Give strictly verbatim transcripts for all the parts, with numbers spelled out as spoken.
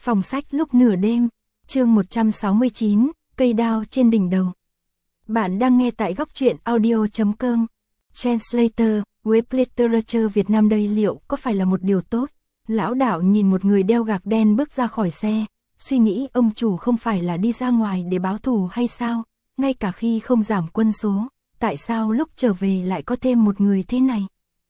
Phòng sách lúc nửa đêm, chương một trăm sáu mươi chín, cây đao trên đỉnh đầu. Bạn đang nghe tại góc truyện audio chấm com. Translator, Web Literature Việt Nam đây liệu có phải là một điều tốt? Lão đạo nhìn một người đeo gạc đen bước ra khỏi xe, suy nghĩ ông chủ không phải là đi ra ngoài để báo thù hay sao? Ngay cả khi không giảm quân số, tại sao lúc trở về lại có thêm một người thế này?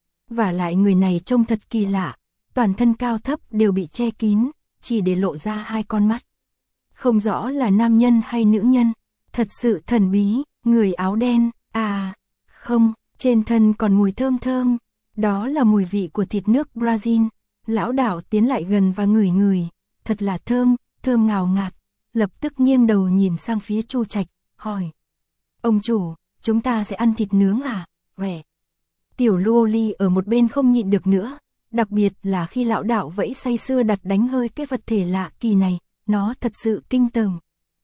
Và lại người này trông thật kỳ lạ, toàn thân cao thấp đều bị che kín, chỉ để lộ ra hai con mắt. Không rõ là nam nhân hay nữ nhân, thật sự thần bí, người áo đen, à, không, trên thân còn mùi thơm thơm, đó là mùi vị của thịt nước Brazil. Lão đạo tiến lại gần và ngửi ngửi, thật là thơm, thơm ngào ngạt, lập tức nghiêng đầu nhìn sang phía Chu Trạch, hỏi. Ông chủ, chúng ta sẽ ăn thịt nướng à? Vẻ. Tiểu Luo Ly ở một bên không nhịn được nữa, đặc biệt là khi lão đạo vẫy say sưa đặt đánh hơi cái vật thể lạ kỳ này, nó thật sự kinh tởm.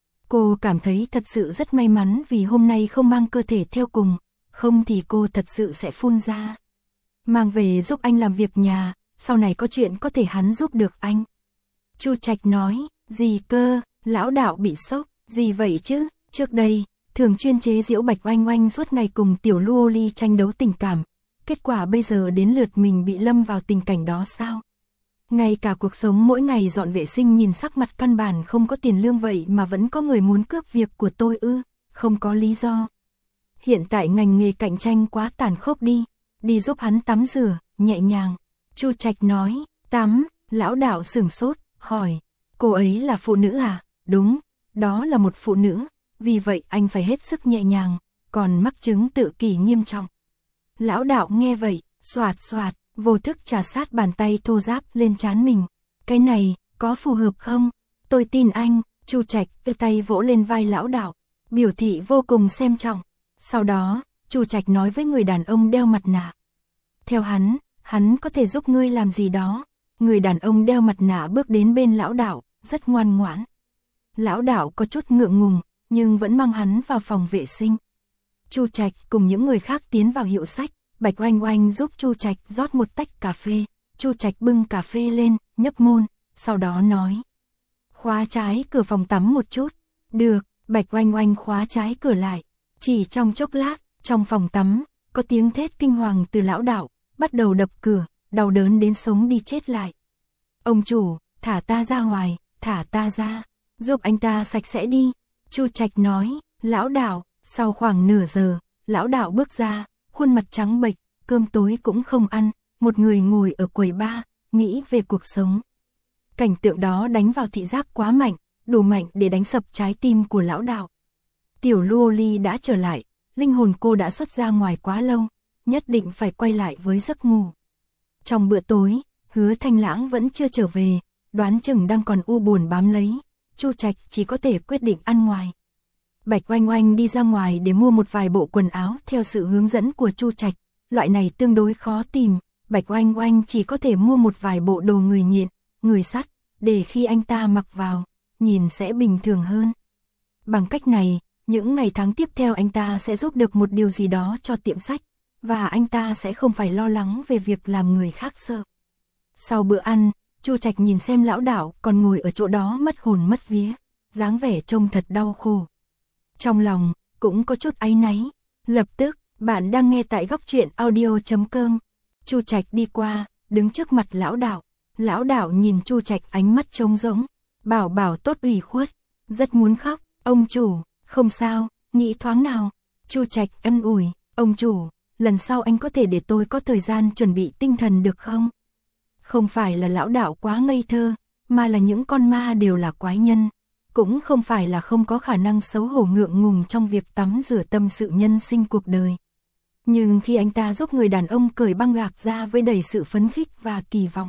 Cô cảm thấy thật sự rất may mắn vì hôm nay không mang cơ thể theo cùng, không thì cô thật sự sẽ phun ra. Mang về giúp anh làm việc nhà, sau này có chuyện có thể hắn giúp được anh. Chu Trạch nói, gì cơ, lão đạo bị sốc, gì vậy chứ, trước đây, thường chuyên chế giễu Bạch Oanh Oanh suốt ngày cùng Tiểu Luo Ly tranh đấu tình cảm. Kết quả bây giờ đến lượt mình bị lâm vào tình cảnh đó sao? Ngay cả cuộc sống mỗi ngày dọn vệ sinh nhìn sắc mặt căn bản không có tiền lương vậy mà vẫn có người muốn cướp việc của tôi ư, không có lý do. Hiện tại ngành nghề cạnh tranh quá tàn khốc đi, đi giúp hắn tắm rửa, nhẹ nhàng. Chu Trạch nói, tắm, lão đạo sửng sốt, hỏi, cô ấy là phụ nữ à? Đúng, đó là một phụ nữ, vì vậy anh phải hết sức nhẹ nhàng, còn mắc chứng tự kỷ nghiêm trọng. Lão đạo nghe vậy, xoạt xoạt, vô thức trà sát bàn tay thô ráp lên trán mình. Cái này, có phù hợp không? Tôi tin anh. Chu Trạch đưa tay vỗ lên vai lão đạo, biểu thị vô cùng xem trọng. Sau đó, Chu Trạch nói với người đàn ông đeo mặt nạ. Theo hắn, hắn có thể giúp ngươi làm gì đó. Người đàn ông đeo mặt nạ bước đến bên lão đạo, rất ngoan ngoãn. Lão đạo có chút ngượng ngùng, nhưng vẫn mang hắn vào phòng vệ sinh. Chu Trạch cùng những người khác tiến vào hiệu sách, Bạch Oanh Oanh giúp Chu Trạch rót một tách cà phê, Chu Trạch bưng cà phê lên, nhấp môn, sau đó nói. Khóa trái cửa phòng tắm một chút, được, Bạch Oanh Oanh khóa trái cửa lại, chỉ trong chốc lát, trong phòng tắm, có tiếng thét kinh hoàng từ lão đạo, bắt đầu đập cửa, đau đớn đến sống đi chết lại. Ông chủ, thả ta ra ngoài, thả ta ra, giúp anh ta sạch sẽ đi, Chu Trạch nói, lão đạo. Sau khoảng nửa giờ, lão đạo bước ra, khuôn mặt trắng bệch, cơm tối cũng không ăn, một người ngồi ở quầy bar, nghĩ về cuộc sống. Cảnh tượng đó đánh vào thị giác quá mạnh, đủ mạnh để đánh sập trái tim của lão đạo. Tiểu Luo Ly đã trở lại, linh hồn cô đã xuất ra ngoài quá lâu, nhất định phải quay lại với giấc ngủ. Trong bữa tối, Hứa Thanh Lãng vẫn chưa trở về, đoán chừng đang còn u buồn bám lấy, Chu Trạch chỉ có thể quyết định ăn ngoài. Bạch Oanh Oanh đi ra ngoài để mua một vài bộ quần áo theo sự hướng dẫn của Chu Trạch, loại này tương đối khó tìm, Bạch Oanh Oanh chỉ có thể mua một vài bộ đồ người nhện, người sắt, để khi anh ta mặc vào, nhìn sẽ bình thường hơn. Bằng cách này, những ngày tháng tiếp theo anh ta sẽ giúp được một điều gì đó cho tiệm sách, và anh ta sẽ không phải lo lắng về việc làm người khác sợ. Sau bữa ăn, Chu Trạch nhìn xem lão đạo còn ngồi ở chỗ đó mất hồn mất vía, dáng vẻ trông thật đau khổ. Trong lòng, cũng có chút áy náy. Lập tức, bạn đang nghe tại góc truyện audio chấm com. Chu Trạch đi qua, đứng trước mặt lão đạo. Lão đạo nhìn Chu Trạch ánh mắt trống rỗng. Bảo bảo tốt ủy khuất, rất muốn khóc. Ông chủ, không sao, nghĩ thoáng nào. Chu Trạch ân ủi, ông chủ, lần sau anh có thể để tôi có thời gian chuẩn bị tinh thần được không? Không phải là lão đạo quá ngây thơ, mà là những con ma đều là quái nhân. Cũng không phải là không có khả năng xấu hổ ngượng ngùng trong việc tắm rửa tâm sự nhân sinh cuộc đời. Nhưng khi anh ta giúp người đàn ông cởi băng gạc ra với đầy sự phấn khích và kỳ vọng,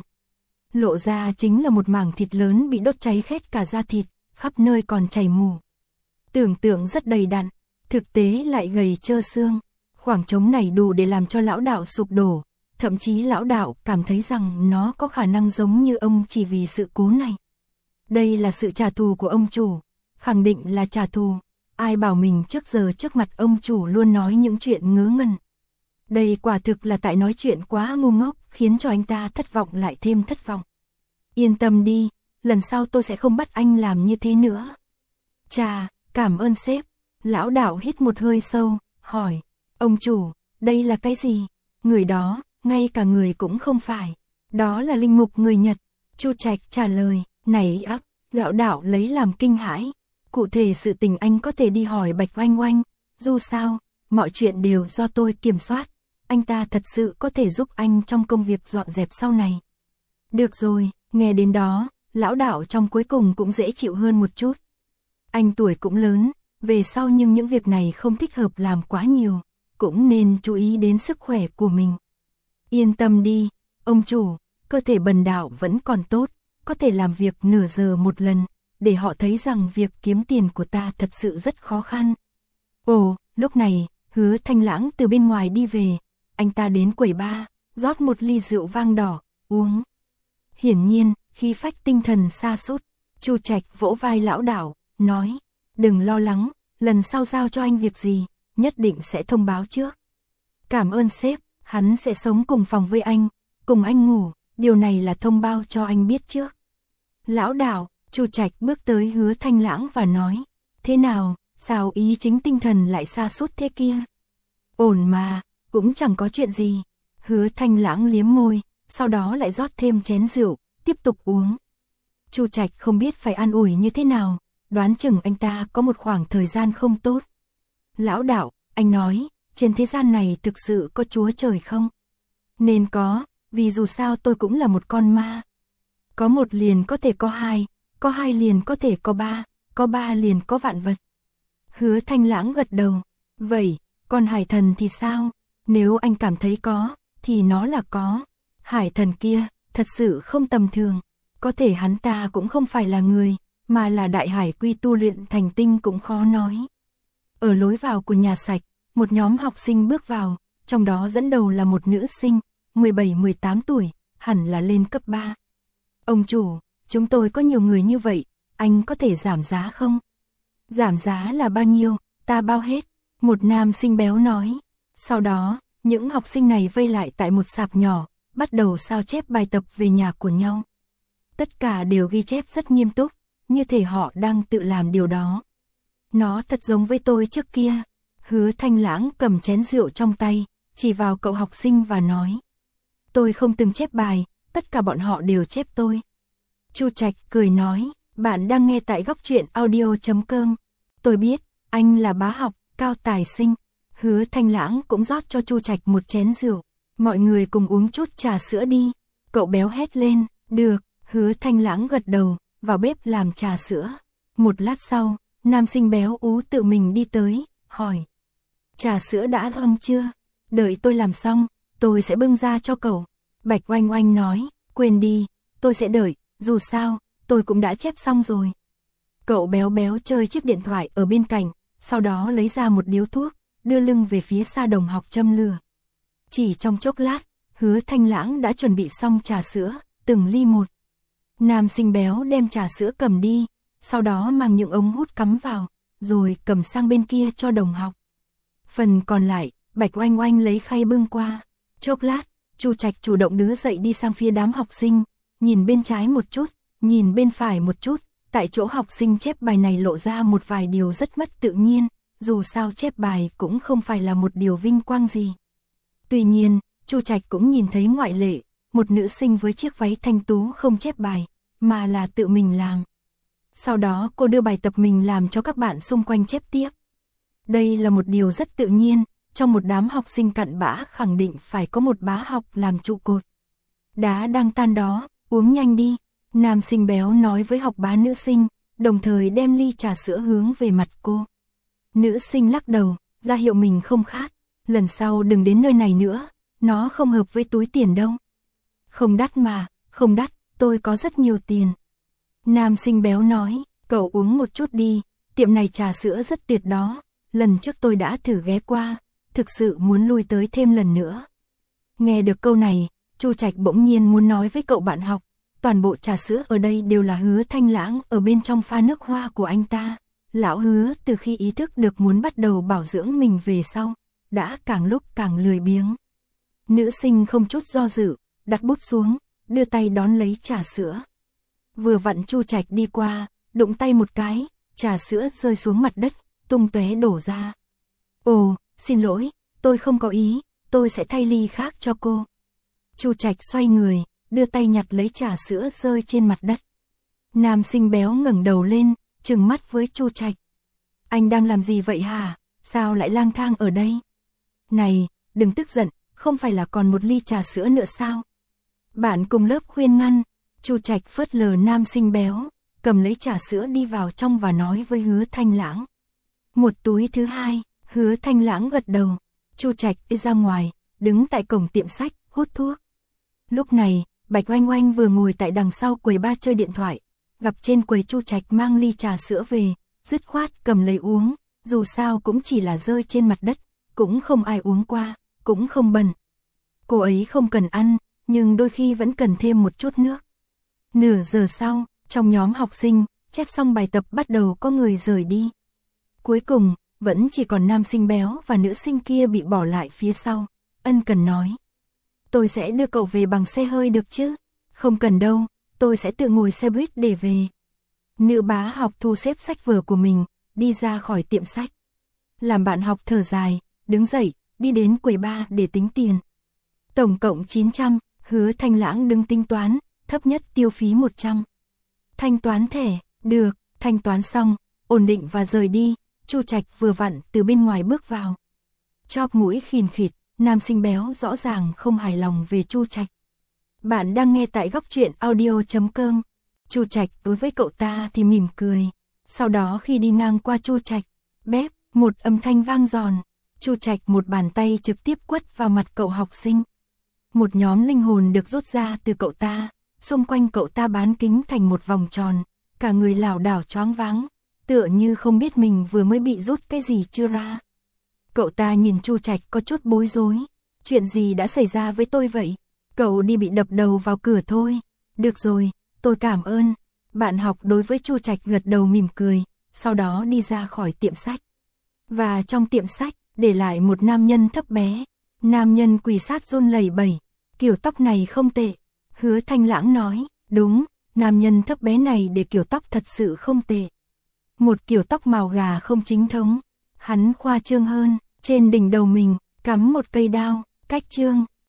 lộ ra chính là một mảng thịt lớn bị đốt cháy khét cả da thịt, khắp nơi còn chảy mủ. Tưởng tượng rất đầy đặn, thực tế lại gầy trơ xương. Khoảng trống này đủ để làm cho lão đạo sụp đổ, thậm chí lão đạo cảm thấy rằng nó có khả năng giống như ông chỉ vì sự cố này. Đây là sự trả thù của ông chủ, khẳng định là trả thù, ai bảo mình trước giờ trước mặt ông chủ luôn nói những chuyện ngớ ngẩn. Đây quả thực là tại nói chuyện quá ngu ngốc, khiến cho anh ta thất vọng lại thêm thất vọng. Yên tâm đi, lần sau tôi sẽ không bắt anh làm như thế nữa. Chà, cảm ơn sếp. Lão đạo hít một hơi sâu, hỏi, ông chủ, đây là cái gì? Người đó, ngay cả người cũng không phải. Đó là linh mục người Nhật. Chu Trạch trả lời, này ắp, lão đạo lấy làm kinh hãi. Cụ thể sự tình anh có thể đi hỏi Bạch Oanh Oanh, dù sao, mọi chuyện đều do tôi kiểm soát. Anh ta thật sự có thể giúp anh trong công việc dọn dẹp sau này. Được rồi, nghe đến đó, lão đạo trong cuối cùng cũng dễ chịu hơn một chút. Anh tuổi cũng lớn, về sau nhưng những việc này không thích hợp làm quá nhiều, cũng nên chú ý đến sức khỏe của mình. Yên tâm đi, ông chủ, cơ thể bần đạo vẫn còn tốt, có thể làm việc nửa giờ một lần, để họ thấy rằng việc kiếm tiền của ta thật sự rất khó khăn. Ồ, lúc này, Hứa Thanh Lãng từ bên ngoài đi về, anh ta đến quầy bar, rót một ly rượu vang đỏ, uống. Hiển nhiên, khi phách tinh thần sa sút, Chu Trạch vỗ vai lão đạo, nói, đừng lo lắng, lần sau giao cho anh việc gì, nhất định sẽ thông báo trước. Cảm ơn sếp, hắn sẽ sống cùng phòng với anh, cùng anh ngủ, điều này là thông báo cho anh biết trước. Lão đạo, Chu Trạch bước tới Hứa Thanh Lãng và nói, thế nào, sao ý chính tinh thần lại sa sút thế kia? Ổn mà, cũng chẳng có chuyện gì. Hứa Thanh Lãng liếm môi, sau đó lại rót thêm chén rượu, tiếp tục uống. Chu Trạch không biết phải an ủi như thế nào, đoán chừng anh ta có một khoảng thời gian không tốt. Lão đạo, anh nói, trên thế gian này thực sự có Chúa Trời không? Nên có, vì dù sao tôi cũng là một con ma. Có một liền có thể có hai, có hai liền có thể có ba, có ba liền có vạn vật. Hứa Thanh Lãng gật đầu, vậy, còn hải thần thì sao? Nếu anh cảm thấy có, thì nó là có. Hải thần kia, thật sự không tầm thường. Có thể hắn ta cũng không phải là người, mà là đại hải quy tu luyện thành tinh cũng khó nói. Ở lối vào của nhà sạch, một nhóm học sinh bước vào, trong đó dẫn đầu là một nữ sinh, mười bảy mười tám tuổi, hẳn là lên cấp ba. Ông chủ, chúng tôi có nhiều người như vậy, anh có thể giảm giá không? Giảm giá là bao nhiêu, ta bao hết, một nam sinh béo nói. Sau đó, những học sinh này vây lại tại một sạp nhỏ, bắt đầu sao chép bài tập về nhà của nhau. Tất cả đều ghi chép rất nghiêm túc, như thể họ đang tự làm điều đó. Nó thật giống với tôi trước kia. Hứa Thanh Lãng cầm chén rượu trong tay, chỉ vào cậu học sinh và nói. Tôi không từng chép bài, tất cả bọn họ đều chép tôi. Chu Trạch cười nói, bạn đang nghe tại góc truyện audio chấm com. Tôi biết, anh là bá học, cao tài sinh. Hứa Thanh Lãng cũng rót cho Chu Trạch một chén rượu. Mọi người cùng uống chút trà sữa đi. Cậu béo hét lên, được. Hứa Thanh Lãng gật đầu, vào bếp làm trà sữa. Một lát sau, nam sinh béo ú tự mình đi tới, hỏi. Trà sữa đã hâm chưa? Đợi tôi làm xong, tôi sẽ bưng ra cho cậu. Bạch Oanh Oanh nói, quên đi, tôi sẽ đợi, dù sao, tôi cũng đã chép xong rồi. Cậu béo béo chơi chiếc điện thoại ở bên cạnh, sau đó lấy ra một điếu thuốc, đưa lưng về phía Sa đồng học châm lửa. Chỉ trong chốc lát, Hứa Thanh Lãng đã chuẩn bị xong trà sữa, từng ly một. Nam sinh béo đem trà sữa cầm đi, sau đó mang những ống hút cắm vào, rồi cầm sang bên kia cho đồng học. Phần còn lại, Bạch Oanh Oanh lấy khay bưng qua. Chốc lát, Chu Trạch chủ động đứng dậy đi sang phía đám học sinh, nhìn bên trái một chút, nhìn bên phải một chút, tại chỗ học sinh chép bài này lộ ra một vài điều rất mất tự nhiên, dù sao chép bài cũng không phải là một điều vinh quang gì. Tuy nhiên, Chu Trạch cũng nhìn thấy ngoại lệ, một nữ sinh với chiếc váy thanh tú không chép bài, mà là tự mình làm. Sau đó cô đưa bài tập mình làm cho các bạn xung quanh chép tiếp. Đây là một điều rất tự nhiên, trong một đám học sinh cặn bã khẳng định phải có một bá học làm trụ cột. Đá đang tan đó, uống nhanh đi, nam sinh béo nói với học bá nữ sinh, đồng thời đem ly trà sữa hướng về mặt cô. Nữ sinh lắc đầu, ra hiệu mình không khát, lần sau đừng đến nơi này nữa, nó không hợp với túi tiền đâu. Không đắt mà, không đắt, tôi có rất nhiều tiền. Nam sinh béo nói, cậu uống một chút đi, tiệm này trà sữa rất tuyệt đó, lần trước tôi đã thử ghé qua, thực sự muốn lui tới thêm lần nữa. Nghe được câu này, Chu Trạch bỗng nhiên muốn nói với cậu bạn học, toàn bộ trà sữa ở đây đều là Hứa Thanh Lãng ở bên trong pha nước hoa của anh ta. Lão Hứa từ khi ý thức được muốn bắt đầu bảo dưỡng mình về sau, đã càng lúc càng lười biếng. Nữ sinh không chút do dự, đặt bút xuống, đưa tay đón lấy trà sữa. Vừa vặn Chu Trạch đi qua, đụng tay một cái, trà sữa rơi xuống mặt đất, tung tóe đổ ra. Ồ, xin lỗi, tôi không có ý, tôi sẽ thay ly khác cho cô. Chu Trạch xoay người, đưa tay nhặt lấy trà sữa rơi trên mặt đất. Nam sinh béo ngẩng đầu lên, trừng mắt với Chu Trạch. Anh đang làm gì vậy hả? Sao lại lang thang ở đây? Này, đừng tức giận, không phải là còn một ly trà sữa nữa sao? Bạn cùng lớp khuyên ngăn. Chu Trạch phớt lờ nam sinh béo, cầm lấy trà sữa đi vào trong và nói với Hứa Thanh Lãng. Một túi thứ hai. Hứa Thanh Lãng gật đầu. Chu Trạch đi ra ngoài, đứng tại cổng tiệm sách, hút thuốc. Lúc này, Bạch Oanh Oanh vừa ngồi tại đằng sau quầy ba chơi điện thoại, gặp trên quầy Chu Trạch mang ly trà sữa về, dứt khoát cầm lấy uống, dù sao cũng chỉ là rơi trên mặt đất, cũng không ai uống qua, cũng không bẩn. Cô ấy không cần ăn, nhưng đôi khi vẫn cần thêm một chút nước. Nửa giờ sau, trong nhóm học sinh, chép xong bài tập bắt đầu có người rời đi. Cuối cùng, vẫn chỉ còn nam sinh béo và nữ sinh kia bị bỏ lại phía sau. Ân Cần nói. Tôi sẽ đưa cậu về bằng xe hơi được chứ? Không cần đâu, tôi sẽ tự ngồi xe buýt để về. Nữ bá học thu xếp sách vở của mình, đi ra khỏi tiệm sách. Làm bạn học thở dài, đứng dậy, đi đến quầy ba để tính tiền. Tổng cộng chín trăm, Hứa Thanh Lãng đứng tính toán, thấp nhất tiêu phí một trăm. Thanh toán thẻ, được, thanh toán xong, ổn định và rời đi. Chu Trạch vừa vặn từ bên ngoài bước vào. Chóp mũi khìn khịt, nam sinh béo rõ ràng không hài lòng về Chu Trạch. Bạn đang nghe tại góc truyện audio chấm com. Chu Trạch đối với cậu ta thì mỉm cười. Sau đó khi đi ngang qua Chu Trạch, bép, một âm thanh vang giòn. Chu Trạch một bàn tay trực tiếp quất vào mặt cậu học sinh. Một nhóm linh hồn được rút ra từ cậu ta, xung quanh cậu ta bán kính thành một vòng tròn, cả người lảo đảo choáng váng, tựa như không biết mình vừa mới bị rút cái gì chưa ra. Cậu ta nhìn Chu Trạch có chút bối rối. Chuyện gì đã xảy ra với tôi vậy? Cậu đi bị đập đầu vào cửa thôi. Được rồi, tôi cảm ơn. Bạn học đối với Chu Trạch gật đầu mỉm cười, sau đó đi ra khỏi tiệm sách. Và trong tiệm sách, để lại một nam nhân thấp bé. Nam nhân quỳ sát run lẩy bẩy. Kiểu tóc này không tệ. Hứa Thanh Lãng nói, đúng, nam nhân thấp bé này để kiểu tóc thật sự không tệ. Một kiểu tóc màu gà không chính thống. Hắn khoa trương hơn, trên đỉnh đầu mình, cắm một cây đao, cách trương.